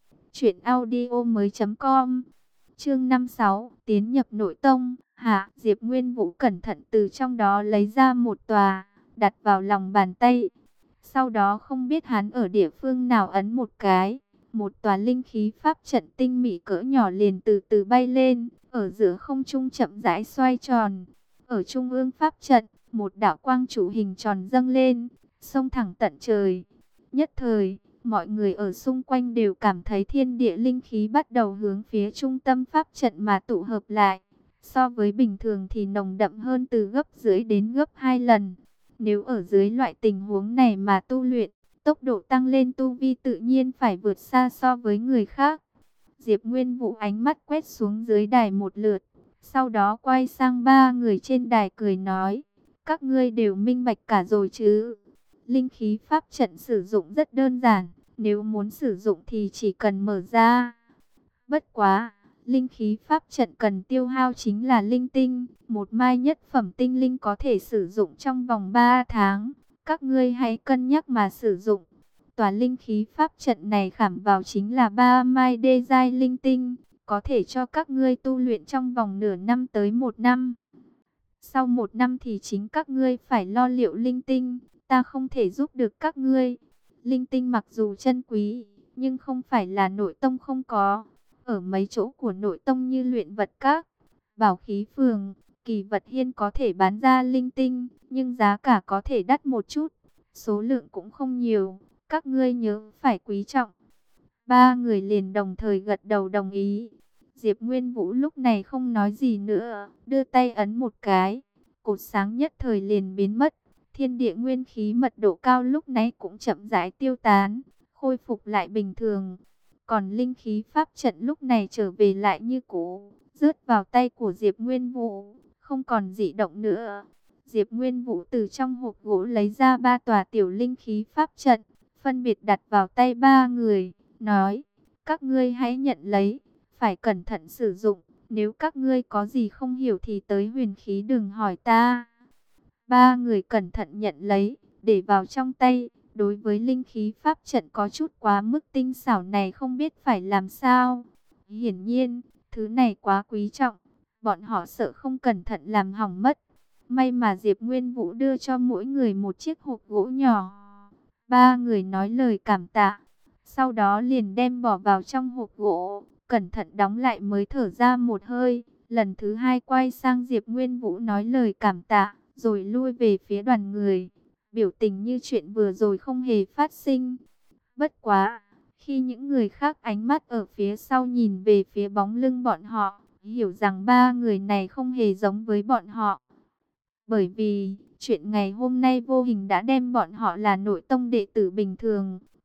S1: truyệnaudiomoi.com. Chương 56, tiến nhập nội tông. Hạ, Diệp Nguyên Vũ cẩn thận từ trong đó lấy ra một tòa, đặt vào lòng bàn tay. Sau đó không biết hắn ở địa phương nào ấn một cái, một tòa linh khí pháp trận tinh mỹ cỡ nhỏ liền từ từ bay lên, ở giữa không trung chậm rãi xoay tròn. Ở trung ương pháp trận, một đạo quang trụ hình tròn dâng lên, xông thẳng tận trời. Nhất thời, mọi người ở xung quanh đều cảm thấy thiên địa linh khí bắt đầu hướng phía trung tâm pháp trận mà tụ hợp lại. So với bình thường thì nồng đậm hơn từ gấp rưỡi đến gấp 2 lần. Nếu ở dưới loại tình huống này mà tu luyện, tốc độ tăng lên tu vi tự nhiên phải vượt xa so với người khác. Diệp Nguyên Vũ ánh mắt quét xuống dưới đài một lượt, sau đó quay sang ba người trên đài cười nói, các ngươi đều minh bạch cả rồi chứ? Linh khí pháp trận sử dụng rất đơn giản, nếu muốn sử dụng thì chỉ cần mở ra. Bất quá, linh khí pháp trận cần tiêu hao chính là linh tinh, một mai nhất phẩm tinh linh có thể sử dụng trong vòng 3 tháng. Các ngươi hãy cân nhắc mà sử dụng. Tòa linh khí pháp trận này khảm vào chính là 3 mai đê giai linh tinh, có thể cho các ngươi tu luyện trong vòng nửa năm tới 1 năm. Sau 1 năm thì chính các ngươi phải lo liệu linh tinh, ta không thể giúp được các ngươi. Linh tinh mặc dù chân quý, nhưng không phải là nội tông không có. Ở mấy chỗ của nội tông như luyện vật các, bảo khí phường, kỳ vật hiên có thể bán ra linh tinh, nhưng giá cả có thể đắt một chút, số lượng cũng không nhiều, các ngươi nhớ phải quý trọng. Ba người liền đồng thời gật đầu đồng ý. Diệp Nguyên Vũ lúc này không nói gì nữa, đưa tay ấn một cái, cột sáng nhất thời liền biến mất. Thiên địa nguyên khí mật độ cao lúc nãy cũng chậm rãi tiêu tán, khôi phục lại bình thường. Còn linh khí pháp trận lúc này trở về lại như cũ, rớt vào tay của Diệp Nguyên Vũ, không còn dị động nữa. Diệp Nguyên Vũ từ trong hộp gỗ lấy ra 3 tòa tiểu linh khí pháp trận, phân biệt đặt vào tay ba người, nói, các ngươi hãy nhận lấy, phải cẩn thận sử dụng, nếu các ngươi có gì không hiểu thì tới huyền khí đừng hỏi ta. Ba người cẩn thận nhận lấy, để vào trong tay. Đối với linh khí pháp trận có chút quá mức tinh xảo này không biết phải làm sao. Hiển nhiên, thứ này quá quý trọng, bọn họ sợ không cẩn thận làm hỏng mất. May mà Diệp Nguyên Vũ đưa cho mỗi người một chiếc hộp gỗ nhỏ. Ba người nói lời cảm tạ, sau đó liền đem bỏ vào trong hộp gỗ, cẩn thận đóng lại mới thở ra một hơi. Lần thứ hai quay sang Diệp Nguyên Vũ nói lời cảm tạ, rồi lui về phía đoàn người. Biểu tình như chuyện vừa rồi không hề phát sinh. Bất quá, khi những người khác ánh mắt ở phía sau nhìn về phía bóng lưng bọn họ, hiểu rằng ba người này không hề giống với bọn họ. Bởi vì, chuyện ngày hôm nay vô hình đã đem bọn họ là nội tông đệ tử bình thường,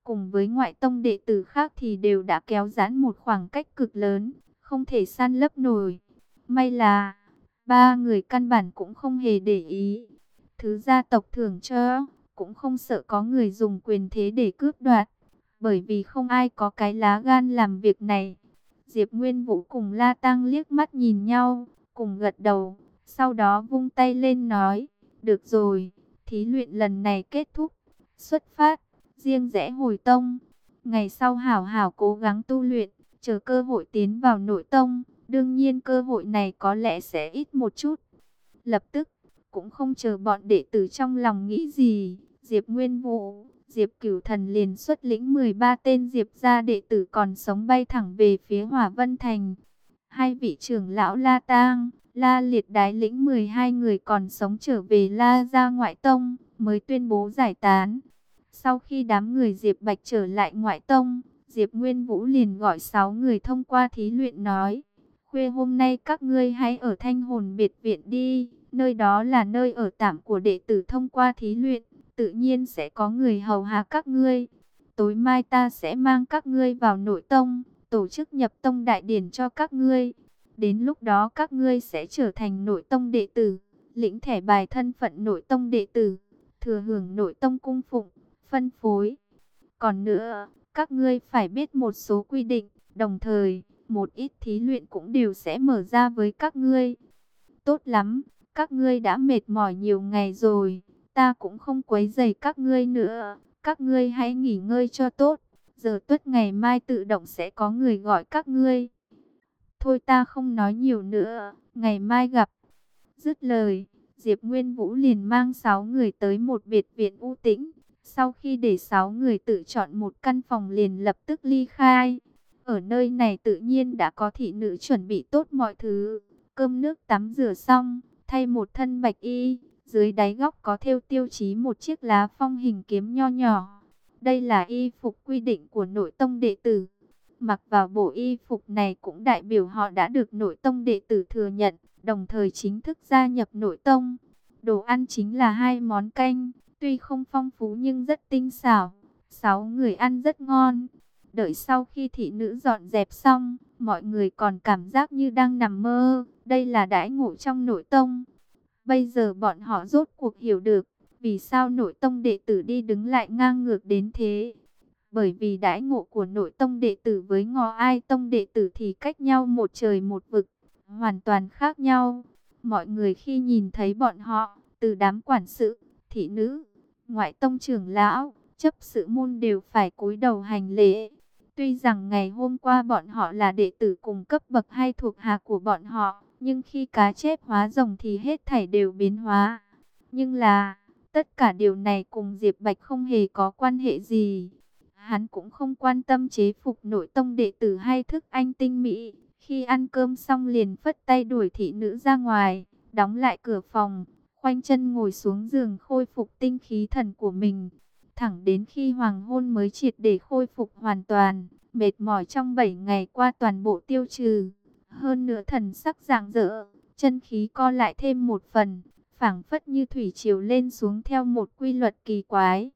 S1: cùng với ngoại tông đệ tử khác thì đều đã kéo giãn một khoảng cách cực lớn, không thể san lấp nổi. May là ba người căn bản cũng không hề để ý. Thứ gia tộc thưởng cho, cũng không sợ có người dùng quyền thế để cướp đoạt, bởi vì không ai có cái lá gan làm việc này. Diệp Nguyên Vũ cùng La Tăng liếc mắt nhìn nhau, cùng gật đầu, sau đó vung tay lên nói, được rồi, thí luyện lần này kết thúc, xuất phát, riêng rẽ hồi tông. Ngày sau hảo hảo cố gắng tu luyện, chờ cơ hội tiến vào nội tông, đương nhiên cơ hội này có lẽ sẽ ít một chút. Lập tức, cũng không chờ bọn đệ tử trong lòng nghĩ gì, Diệp Nguyên Vũ, Diệp Cửu Thần liền xuất lĩnh 13 tên Diệp gia đệ tử còn sống bay thẳng về phía Hỏa Vân Thành. Hai vị trưởng lão La Tang, La Liệt đái lĩnh 12 người còn sống trở về La gia ngoại tông, mới tuyên bố giải tán. Sau khi đám người Diệp Bạch trở lại ngoại tông, Diệp Nguyên Vũ liền gọi 6 người thông qua thí luyện nói, khuya hôm nay các ngươi hãy ở Thanh Hồn Biệt Viện đi, nơi đó là nơi ở tạm của đệ tử thông qua thí luyện, tự nhiên sẽ có người hầu hạ các ngươi. Tối mai ta sẽ mang các ngươi vào nội tông, tổ chức nhập tông đại điển cho các ngươi. Đến lúc đó các ngươi sẽ trở thành nội tông đệ tử, lĩnh thẻ bài thân phận nội tông đệ tử, thừa hưởng nội tông cung phụng, phân phối. Còn nữa, các ngươi phải biết một số quy định, đồng thời, một ít thí luyện cũng đều sẽ mở ra với các ngươi. Tốt lắm, các ngươi đã mệt mỏi nhiều ngày rồi, ta cũng không quấy rầy các ngươi nữa, các ngươi hãy nghỉ ngơi cho tốt, giờ tuất ngày mai tự động sẽ có người gọi các ngươi. Thôi ta không nói nhiều nữa, ngày mai gặp. Dứt lời, Diệp Nguyên Vũ liền mang 6 người tới một biệt viện u tĩnh. Sau khi để 6 người tự chọn một căn phòng liền lập tức ly khai. Ở nơi này tự nhiên đã có thị nữ chuẩn bị tốt mọi thứ. Cơm nước tắm rửa xong, thay một thân bạch y, dưới đáy góc có thêu tiêu chí một chiếc lá phong hình kiếm nho nhỏ. Đây là y phục quy định của nội tông đệ tử. Mặc vào bộ y phục này cũng đại biểu họ đã được nội tông đệ tử thừa nhận, đồng thời chính thức gia nhập nội tông. Đồ ăn chính là 2 món canh, tuy không phong phú nhưng rất tinh xảo. 6 người ăn rất ngon. Đợi sau khi thị nữ dọn dẹp xong, mọi người còn cảm giác như đang nằm mơ. Đây là đãi ngộ trong nội tông. Bây giờ bọn họ rốt cuộc hiểu được, vì sao nội tông đệ tử đi đứng lại ngang ngược đến thế. Bởi vì đãi ngộ của nội tông đệ tử với Ngọ Ai tông đệ tử thì cách nhau một trời một vực, hoàn toàn khác nhau. Mọi người khi nhìn thấy bọn họ, từ đám quản sự, thị nữ, ngoại tông trưởng lão, chấp sự môn đều phải cúi đầu hành lễ. Tuy rằng ngày hôm qua bọn họ là đệ tử cùng cấp bậc hay thuộc hạ của bọn họ, nhưng khi cá chép hóa rồng thì hết thảy đều biến hóa. Nhưng là, tất cả điều này cùng Diệp Bạch không hề có quan hệ gì. Hắn cũng không quan tâm chế phục nội tông đệ tử hay thức ăn tinh mỹ. Khi ăn cơm xong liền phất tay đuổi thị nữ ra ngoài, đóng lại cửa phòng, khoanh chân ngồi xuống giường khôi phục tinh khí thần của mình. Thẳng đến khi hoàng hôn mới triệt để khôi phục hoàn toàn, mệt mỏi trong 7 ngày qua toàn bộ tiêu trừ. Hơn nữa thần sắc rạng rỡ, chân khí co lại thêm một phần, phảng phất như thủy triều lên xuống theo một quy luật kỳ quái.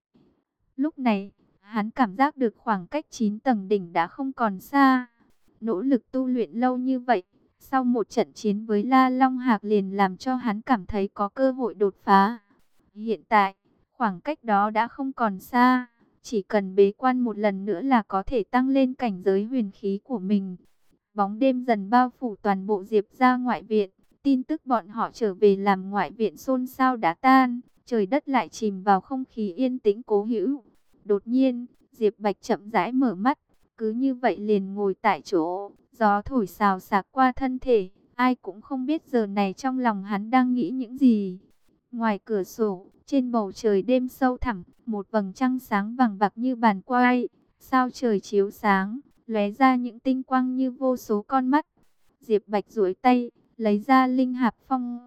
S1: Lúc này, hắn cảm giác được khoảng cách 9 tầng đỉnh đã không còn xa. Nỗ lực tu luyện lâu như vậy, sau một trận chiến với La Long Hạc liền làm cho hắn cảm thấy có cơ hội đột phá. Hiện tại, khoảng cách đó đã không còn xa, chỉ cần bế quan một lần nữa là có thể tăng lên cảnh giới huyền khí của mình. Bóng đêm dần bao phủ toàn bộ Diệp gia ngoại viện, tin tức bọn họ trở về làm ngoại viện xôn xao đã tan, trời đất lại chìm vào không khí yên tĩnh cố hữu. Đột nhiên, Diệp Bạch chậm rãi mở mắt, cứ như vậy liền ngồi tại chỗ, gió thổi xào xạc qua thân thể, ai cũng không biết giờ này trong lòng hắn đang nghĩ những gì. Ngoài cửa sổ, trên bầu trời đêm sâu thẳm, một vầng trăng sáng vàng bạc như bàn quay, sao trời chiếu sáng, lóe ra những tinh quang như vô số con mắt. Diệp Bạch duỗi tay, lấy ra linh hạp phong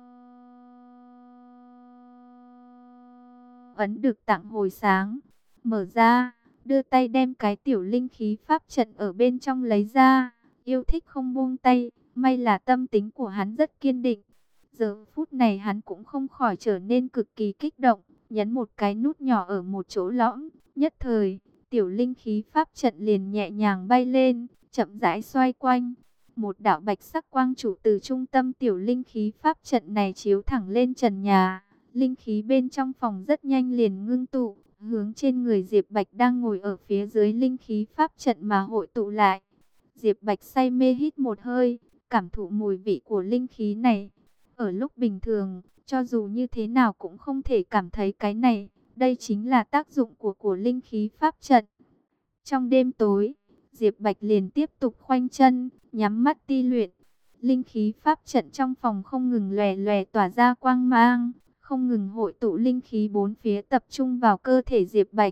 S1: ấn được tặng hồi sáng, mở ra, đưa tay đem cái tiểu linh khí pháp trận ở bên trong lấy ra, yêu thích không buông tay, may là tâm tính của hắn rất kiên định. Giờ phút này hắn cũng không khỏi trở nên cực kỳ kích động, nhấn một cái nút nhỏ ở một chỗ lõm, nhất thời, tiểu linh khí pháp trận liền nhẹ nhàng bay lên, chậm rãi xoay quanh. Một đạo bạch sắc quang trụ từ trung tâm tiểu linh khí pháp trận này chiếu thẳng lên trần nhà. Linh khí bên trong phòng rất nhanh liền ngưng tụ, hướng trên người Diệp Bạch đang ngồi ở phía dưới linh khí pháp trận mà hội tụ lại. Diệp Bạch say mê hít một hơi, cảm thụ mùi vị của linh khí này. Ở lúc bình thường, cho dù như thế nào cũng không thể cảm thấy cái này. Đây chính là tác dụng của linh khí pháp trận. Trong đêm tối, Diệp Bạch liền tiếp tục khoanh chân, nhắm mắt ti luyện. Linh khí pháp trận trong phòng không ngừng lòe lòe tỏa ra quang mang, không ngừng hội tụ linh khí bốn phía tập trung vào cơ thể Diệp Bạch.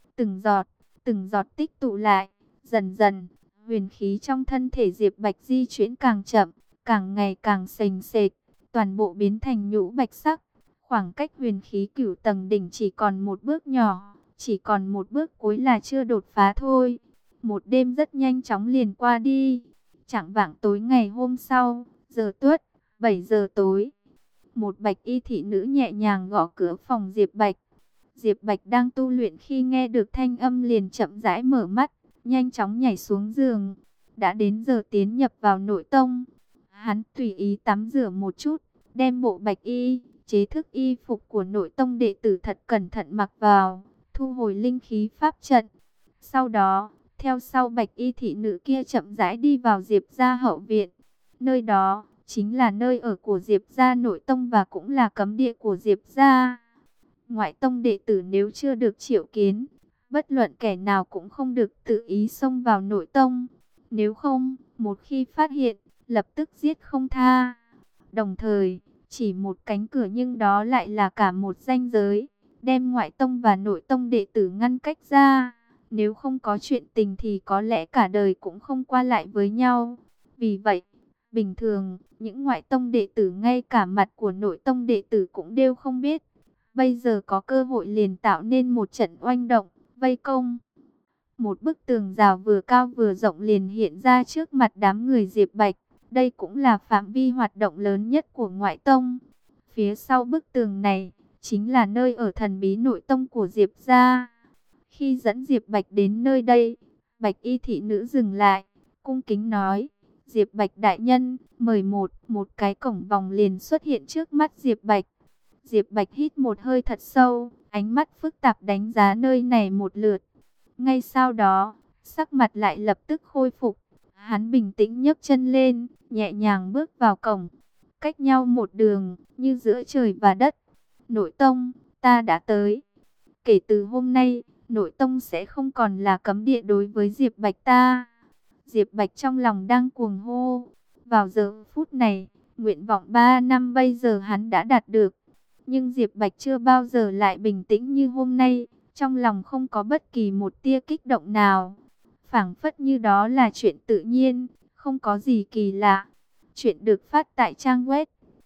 S1: Từng giọt tích tụ lại, dần dần, huyền khí trong thân thể Diệp Bạch di chuyển càng chậm, càng ngày càng sền sệt, toàn bộ biến thành nhũ bạch sắc. Khoảng cách huyền khí cửu tầng đỉnh chỉ còn một bước nhỏ, chỉ còn một bước cuối là chưa đột phá thôi. Một đêm rất nhanh chóng liền qua đi. Chạng vạng tối ngày hôm sau, giờ tuất, 7 giờ tối. Một bạch y thị nữ nhẹ nhàng gõ cửa phòng Diệp Bạch. Diệp Bạch đang tu luyện, khi nghe được thanh âm liền chậm rãi mở mắt, nhanh chóng nhảy xuống giường. Đã đến giờ tiến nhập vào nội tông. Hắn tùy ý tắm rửa một chút, đem bộ bạch y, chế thức y phục của nội tông đệ tử thật cẩn thận mặc vào, thu hồi linh khí pháp trận. Sau đó, theo sau bạch y thị nữ kia chậm rãi đi vào Diệp gia hậu viện. Nơi đó chính là nơi ở của Diệp gia nội tông và cũng là cấm địa của Diệp gia. Ngoại tông đệ tử nếu chưa được triệu kiến, bất luận kẻ nào cũng không được tự ý xông vào nội tông. Nếu không, một khi phát hiện, lập tức giết không tha. Đồng thời, chỉ một cánh cửa nhưng đó lại là cả một ranh giới, đem ngoại tông và nội tông đệ tử ngăn cách ra. Nếu không có chuyện tình thì có lẽ cả đời cũng không qua lại với nhau. Vì vậy, bình thường, những ngoại tông đệ tử ngay cả mặt của nội tông đệ tử cũng đều không biết. Bây giờ có cơ hội liền tạo nên một trận oanh động, vây công. Một bức tường rào vừa cao vừa rộng liền hiện ra trước mặt đám người Diệp Bạch. Đây cũng là phạm vi hoạt động lớn nhất của ngoại tông. Phía sau bức tường này, chính là nơi ở thần bí nội tông của Diệp gia. Khi dẫn Diệp Bạch đến nơi đây, bạch y thị nữ dừng lại, cung kính nói: Diệp Bạch đại nhân, mời một cái cổng vòng liền xuất hiện trước mắt Diệp Bạch. Diệp Bạch hít một hơi thật sâu, ánh mắt phức tạp đánh giá nơi này một lượt. Ngay sau đó, sắc mặt lại lập tức khôi phục. Hắn bình tĩnh nhấc chân lên, nhẹ nhàng bước vào cổng. Cách nhau một đường, như giữa trời và đất. Nội tông, ta đã tới. Kể từ hôm nay, nội tông sẽ không còn là cấm địa đối với Diệp Bạch ta. Diệp Bạch trong lòng đang cuồng hô. Vào giờ phút này, nguyện vọng 3 năm bây giờ hắn đã đạt được. Nhưng Diệp Bạch chưa bao giờ lại bình tĩnh như hôm nay. Trong lòng không có bất kỳ một tia kích động nào. Phảng phất như đó là chuyện tự nhiên, không có gì kỳ lạ. Chuyện được phát tại trang web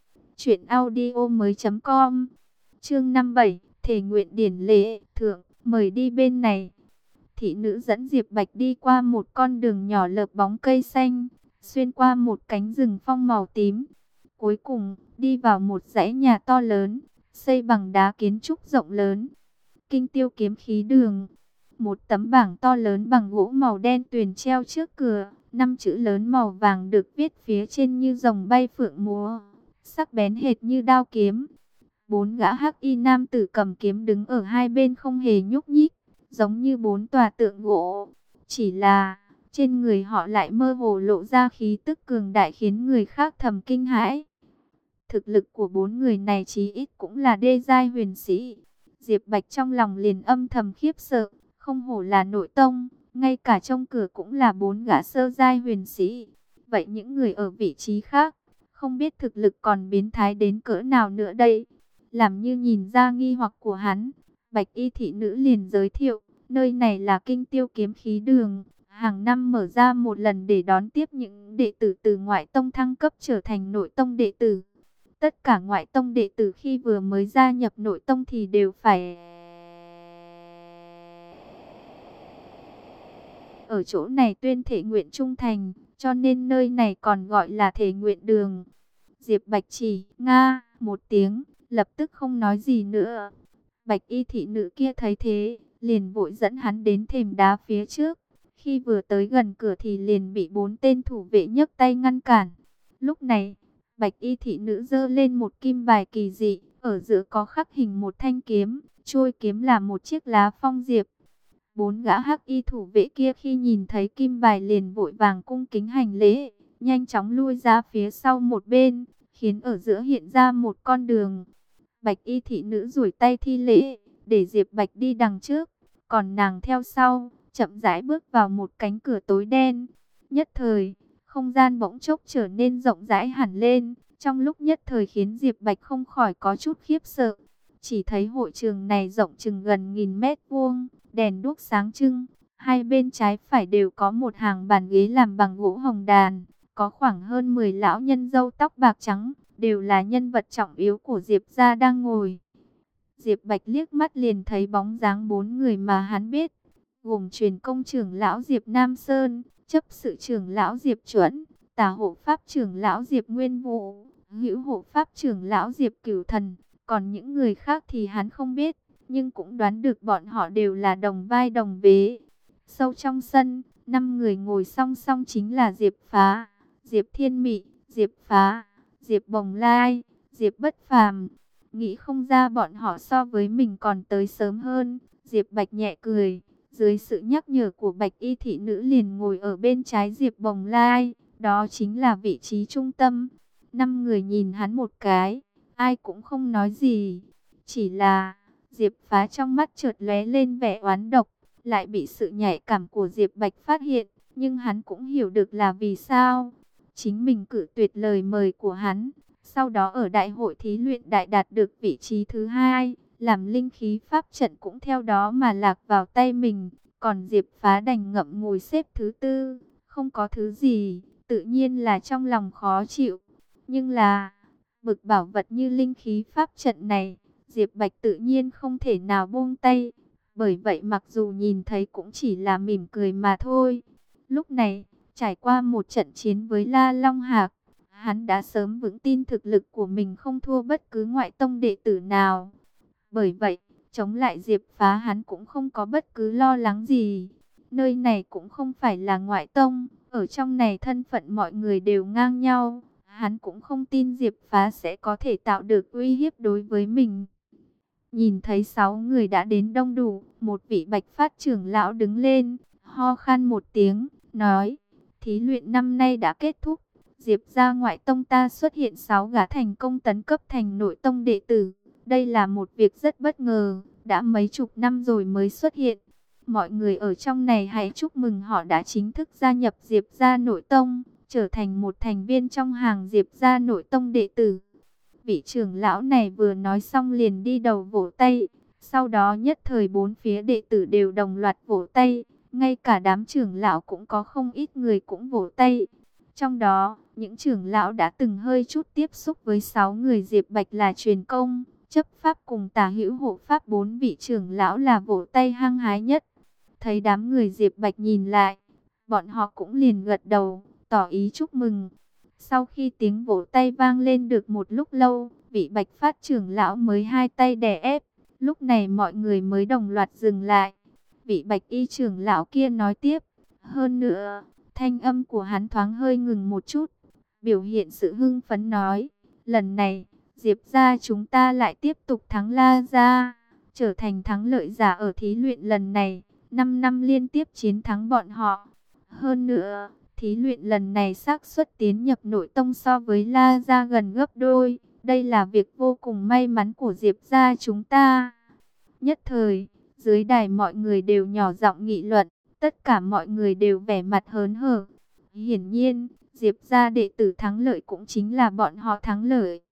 S1: truyệnaudiomoi.com. Chương 57, thể nguyện điển lễ thượng, mời đi bên này. Thị nữ dẫn Diệp Bạch đi qua một con đường nhỏ lợp bóng cây xanh, xuyên qua một cánh rừng phong màu tím. Cuối cùng, đi vào một dãy nhà to lớn, xây bằng đá kiến trúc rộng lớn. Kinh Tiêu Kiếm Khí Đường. Một tấm bảng to lớn bằng gỗ màu đen tuyền treo trước cửa, 5 chữ lớn màu vàng được viết phía trên như rồng bay phượng múa, sắc bén hệt như đao kiếm. 4 gã hắc y nam tử cầm kiếm đứng ở hai bên không hề nhúc nhích, giống như 4 tòa tượng gỗ. Chỉ là, trên người họ lại mơ hồ lộ ra khí tức cường đại khiến người khác thầm kinh hãi. Thực lực của 4 người này chí ít cũng là đê giai huyền sĩ. Diệp Bạch trong lòng liền âm thầm khiếp sợ, không hổ là nội tông, ngay cả trong cửa cũng là 4 gã sơ giai huyền sĩ. Vậy những người ở vị trí khác, không biết thực lực còn biến thái đến cỡ nào nữa đây? Làm như nhìn ra nghi hoặc của hắn, bạch y thị nữ liền giới thiệu, nơi này là Kinh Tiêu Kiếm Khí Đường, hàng năm mở ra một lần để đón tiếp những đệ tử từ ngoại tông thăng cấp trở thành nội tông đệ tử. Tất cả ngoại tông đệ tử khi vừa mới gia nhập nội tông thì đều phải ở chỗ này tuyên thể nguyện trung thành, cho nên nơi này còn gọi là thể nguyện đường. Diệp Bạch chỉ nga một tiếng, lập tức không nói gì nữa. Bạch y thị nữ kia thấy thế, liền vội dẫn hắn đến thềm đá phía trước. Khi vừa tới gần cửa thì liền bị 4 tên thủ vệ nhấc tay ngăn cản. Lúc này, bạch y thị nữ giơ lên một kim bài kỳ dị, ở giữa có khắc hình một thanh kiếm, chuôi kiếm là một chiếc lá phong diệp. 4 gã hắc y thủ vệ kia khi nhìn thấy kim bài liền vội vàng cung kính hành lễ, nhanh chóng lui ra phía sau một bên, khiến ở giữa hiện ra một con đường. Bạch y thị nữ duỗi tay thi lễ, để Diệp Bạch đi đằng trước, còn nàng theo sau, chậm rãi bước vào một cánh cửa tối đen. Nhất thời, không gian bỗng chốc trở nên rộng rãi hẳn lên, trong lúc nhất thời khiến Diệp Bạch không khỏi có chút khiếp sợ. Chỉ thấy hội trường này rộng chừng gần 1000 mét vuông, đèn đuốc sáng trưng, hai bên trái phải đều có một hàng bàn ghế làm bằng gỗ hồng đàn, có khoảng hơn 10 lão nhân râu tóc bạc trắng, đều là nhân vật trọng yếu của Diệp gia đang ngồi. Diệp Bạch liếc mắt liền thấy bóng dáng 4 người mà hắn biết, gồm truyền công trưởng lão Diệp Nam Sơn, chấp sự trưởng lão Diệp Chuẩn, tả hộ pháp trưởng lão Diệp Nguyên Vũ, hữu hộ pháp trưởng lão Diệp Cửu Thần. Còn những người khác thì hắn không biết, nhưng cũng đoán được bọn họ đều là đồng vai đồng vế. Sâu trong sân, 5 người ngồi song song chính là Diệp Phá, Diệp Thiên Mị, Diệp Phá, Diệp Bồng Lai, Diệp Bất Phàm. Nghĩ không ra bọn họ so với mình còn tới sớm hơn. Diệp Bạch nhẹ cười, dưới sự nhắc nhở của Bạch y thị nữ liền ngồi ở bên trái Diệp Bồng Lai, đó chính là vị trí trung tâm. 5 người nhìn hắn một cái, ai cũng không nói gì. Chỉ là Diệp Phá trong mắt chợt lóe lên vẻ oán độc, lại bị sự nhạy cảm của Diệp Bạch phát hiện, nhưng hắn cũng hiểu được là vì sao. Chính mình cự tuyệt lời mời của hắn, sau đó ở đại hội thí luyện đại đạt được vị trí thứ 2, làm linh khí pháp trận cũng theo đó mà lạc vào tay mình, còn Diệp Phá đành ngậm ngùi xếp thứ 4, không có thứ gì, tự nhiên là trong lòng khó chịu. Nhưng là bực bảo vật như linh khí pháp trận này, Diệp Bạch tự nhiên không thể nào buông tay. Bởi vậy mặc dù nhìn thấy cũng chỉ là mỉm cười mà thôi. Lúc này, trải qua một trận chiến với La Long Hạc, hắn đã sớm vững tin thực lực của mình không thua bất cứ ngoại tông đệ tử nào. Bởi vậy, chống lại Diệp Phá hắn cũng không có bất cứ lo lắng gì. Nơi này cũng không phải là ngoại tông, ở trong này thân phận mọi người đều ngang nhau. Hắn cũng không tin Diệp Phá sẽ có thể tạo được uy hiếp đối với mình. Nhìn thấy 6 người đã đến đông đủ, một vị Bạch Phát trưởng lão đứng lên, ho khan một tiếng, nói: thí luyện năm nay đã kết thúc. Diệp gia ngoại tông ta xuất hiện 6 gã thành công tấn cấp thành nội tông đệ tử. Đây là một việc rất bất ngờ, đã mấy chục năm rồi mới xuất hiện. Mọi người ở trong này hãy chúc mừng họ đã chính thức gia nhập Diệp gia nội tông, trở thành một thành viên trong hàng Diệp gia nội tông đệ tử. Vị trưởng lão này vừa nói xong liền đi đầu vỗ tay. Sau đó nhất thời 4 phía đệ tử đều đồng loạt vỗ tay. Ngay cả đám trưởng lão cũng có không ít người cũng vỗ tay. Trong đó, những trưởng lão đã từng hơi chút tiếp xúc với 6 người Diệp Bạch là truyền công, chấp pháp cùng tả hữu hộ pháp. 4 vị trưởng lão là vỗ tay hăng hái nhất. Thấy đám người Diệp Bạch nhìn lại, bọn họ cũng liền gật đầu, tỏ ý chúc mừng. Sau khi tiếng vỗ tay vang lên được một lúc lâu, vị Bạch Phát trưởng lão mới hai tay đè ép. Lúc này mọi người mới đồng loạt dừng lại. Vị Bạch Y trưởng lão kia nói tiếp. Hơn nữa, thanh âm của hắn thoáng hơi ngừng một chút, biểu hiện sự hưng phấn nói: lần này, Diệp gia chúng ta lại tiếp tục thắng La gia, trở thành thắng lợi giả ở thí luyện lần này, 5 năm liên tiếp chiến thắng bọn họ. Hơn nữa, thí luyện lần này xác suất tiến nhập nội tông so với La gia gần gấp đôi. Đây là việc vô cùng may mắn của Diệp gia chúng ta. Nhất thời, dưới đài mọi người đều nhỏ giọng nghị luận, tất cả mọi người đều vẻ mặt hớn hở. Hiển nhiên, Diệp gia đệ tử thắng lợi cũng chính là bọn họ thắng lợi.